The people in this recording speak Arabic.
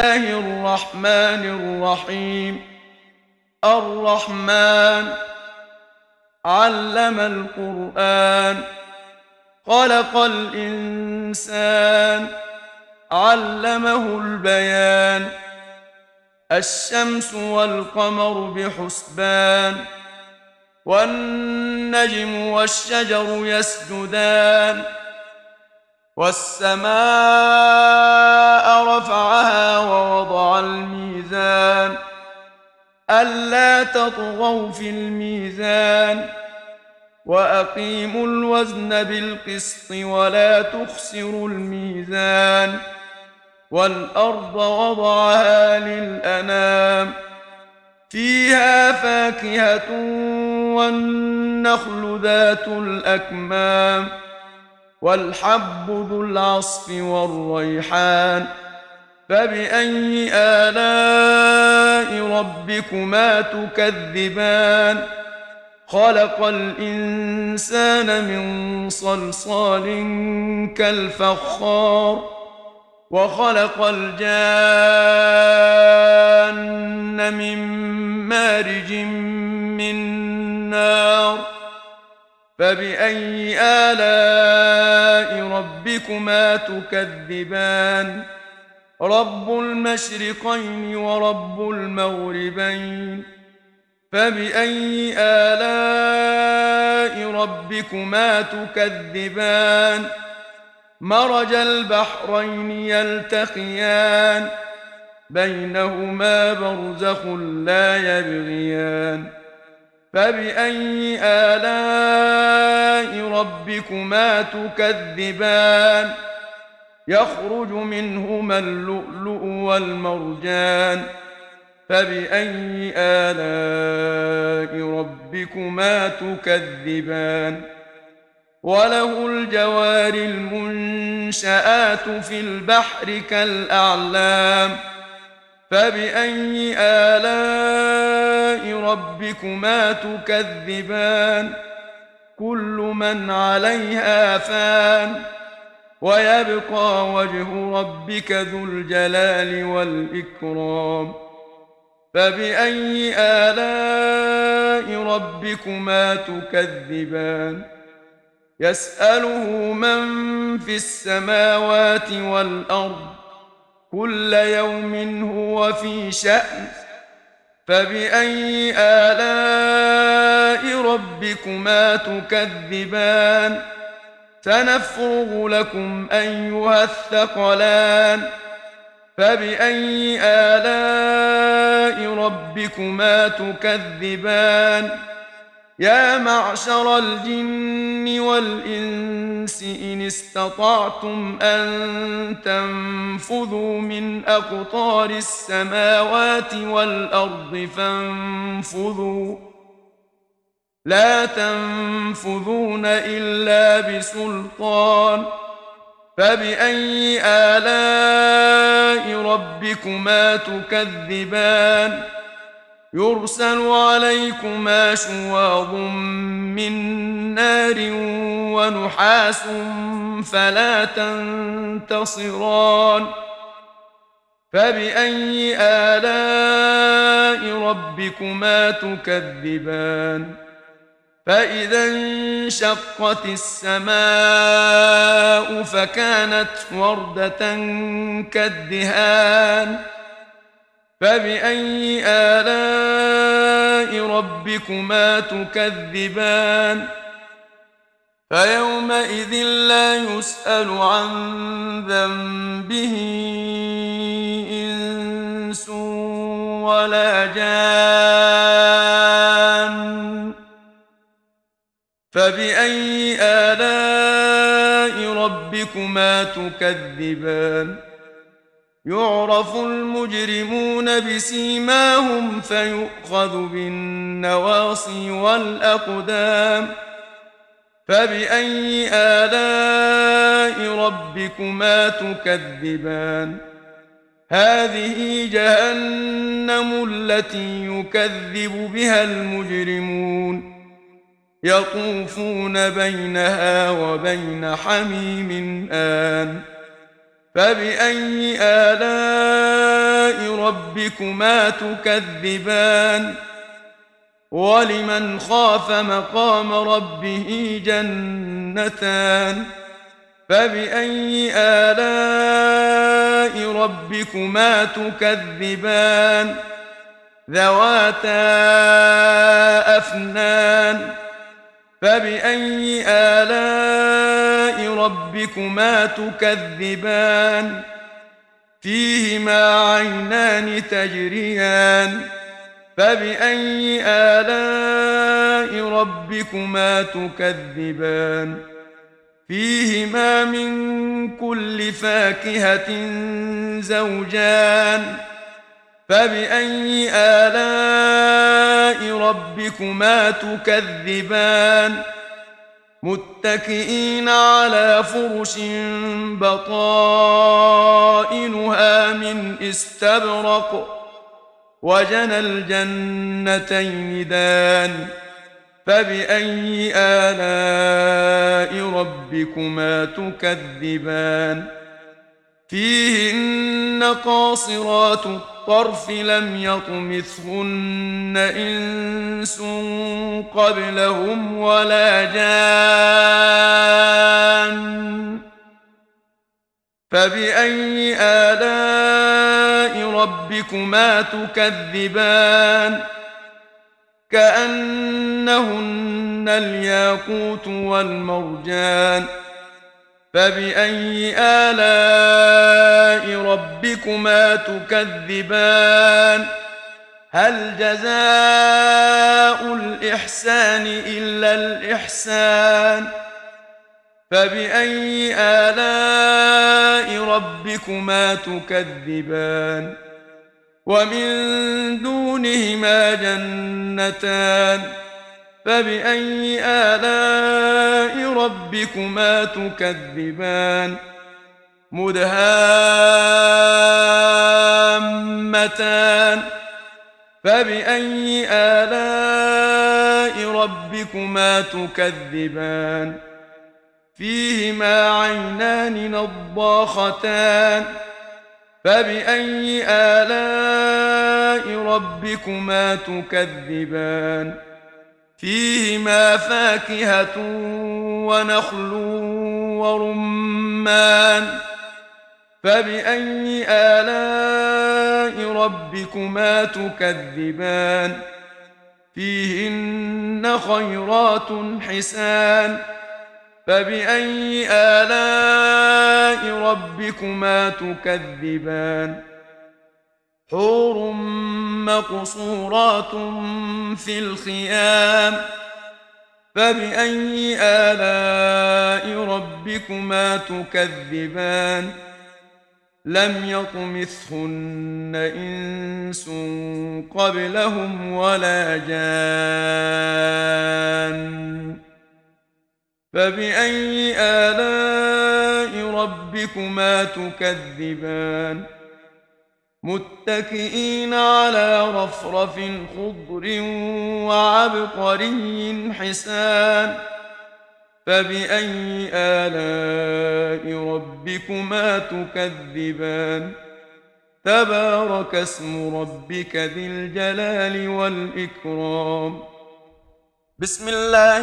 الله الرحمن الرحيم. الرحمن علم القرآن، خلق الإنسان، علمه البيان. الشمس والقمر بحسبان، والنجم والشجر يسجدان. والسماء رفعها ووضع الميزان، ألا تطغوا في الميزان، وأقيموا الوزن بالقسط ولا تخسروا الميزان. والأرض وضعها للأنام، فيها فاكهة والنخل ذات الأكمام، والحب ذو العصف والريحان. فبأي آلاء ربكما تكذبان؟ خلق الإنسان من صلصال كالفخار، وخلق الجان من مارج من نار. فبأي آلاء ربكما تكذبان؟ رب المشرقين ورب المغربين. فبأي آلاء ربكما تكذبان؟ مرج البحرين يلتقيان، بينهما برزخ لا يبغيان. فبأي آلاء ربكما تكذبان؟ يخرج منهما اللؤلؤ والمرجان. فبأي آلاء ربكما تكذبان؟ وله الجوار المنشآت في البحر كالأعلام. فبأي آلاء ربكما تكذبان؟ كل من عليها فان، ويبقى وجه ربك ذو الجلال والإكرام. فبأي آلاء ربكما تكذبان؟ يسأله من في السماوات والأرض، كل يوم هو في شأن. فبأي آلاء ربكما تكذبان؟ سنفرغ لكم أيها الثقلان. فبأي آلاء ربكما تكذبان؟ يا معشر الجن والإنس إن استطعتم أن تنفذوا من أقطار السماوات والأرض فانفذوا، لا تنفذون إلا بسلطان. فبأي آلاء ربكما تكذبان؟ يرسل عليكما شواظ من نار ونحاس فلا تنتصران. فبأي آلاء ربكما تكذبان؟ فإذا انشقت السماء فكانت وردة كالدهان. فبأي آلاء ربكما تكذبان؟ فيومئذ لا يسأل عن ذنبه إنس ولا جان. فبأي آلاء ربكما تكذبان؟ يعرف المجرمون بسيماهم فيؤخذ بالنواصي والأقدام. فبأي آلاء ربكما تكذبان؟ هذه جهنم التي يكذب بها المجرمون، يطوفون بينها وبين حميم آن. فبأي آلاء ربكما تكذبان ولمن خاف مقام ربه جنتان فبأي آلاء ربكما تكذبان ذواتا أفنان فبأي آلاء ربكما تكذبان فيهما عينان تجريان فبأي آلاء ربكما تكذبان فيهما من كل فاكهة زوجان فبأي آلاء ربكما تكذبان متكئين على فرش بطائنها من استبرق وجنى الجنتين دان فبأي آلاء ربكما تكذبان فيهن قاصرات الطرف لم يطمثهن إنس قبلهم ولا جان فبأي آلاء ربكما تكذبان كأنهن الياقوت والمرجان فبأي آلاء ربكما تكذبان هل جزاء الإحسان إلا الإحسان فبأي آلاء ربكما تكذبان ومن دونهما جنتان فبأي آلاء ربكما تكذبان مدهامتان فبأي آلاء ربكما تكذبان فيهما عينان نضاختان فبأي آلاء ربكما تكذبان فيهما فاكهة ونخل ورمان فبأي آلاء ربكما تكذبان فيهن خيرات حسان فبأي آلاء ربكما تكذبان حور مقصورات في الخيام فبأي آلاء ربكما تكذبان لم يطمثهن إنس قبلهم ولا جان فبأي آلاء ربكما تكذبان متكئين على رفرف خضر وعبقري حسان فبأي آلاء ربكما تكذبان تبارك اسم ربك ذي الجلال والإكرام بسم الله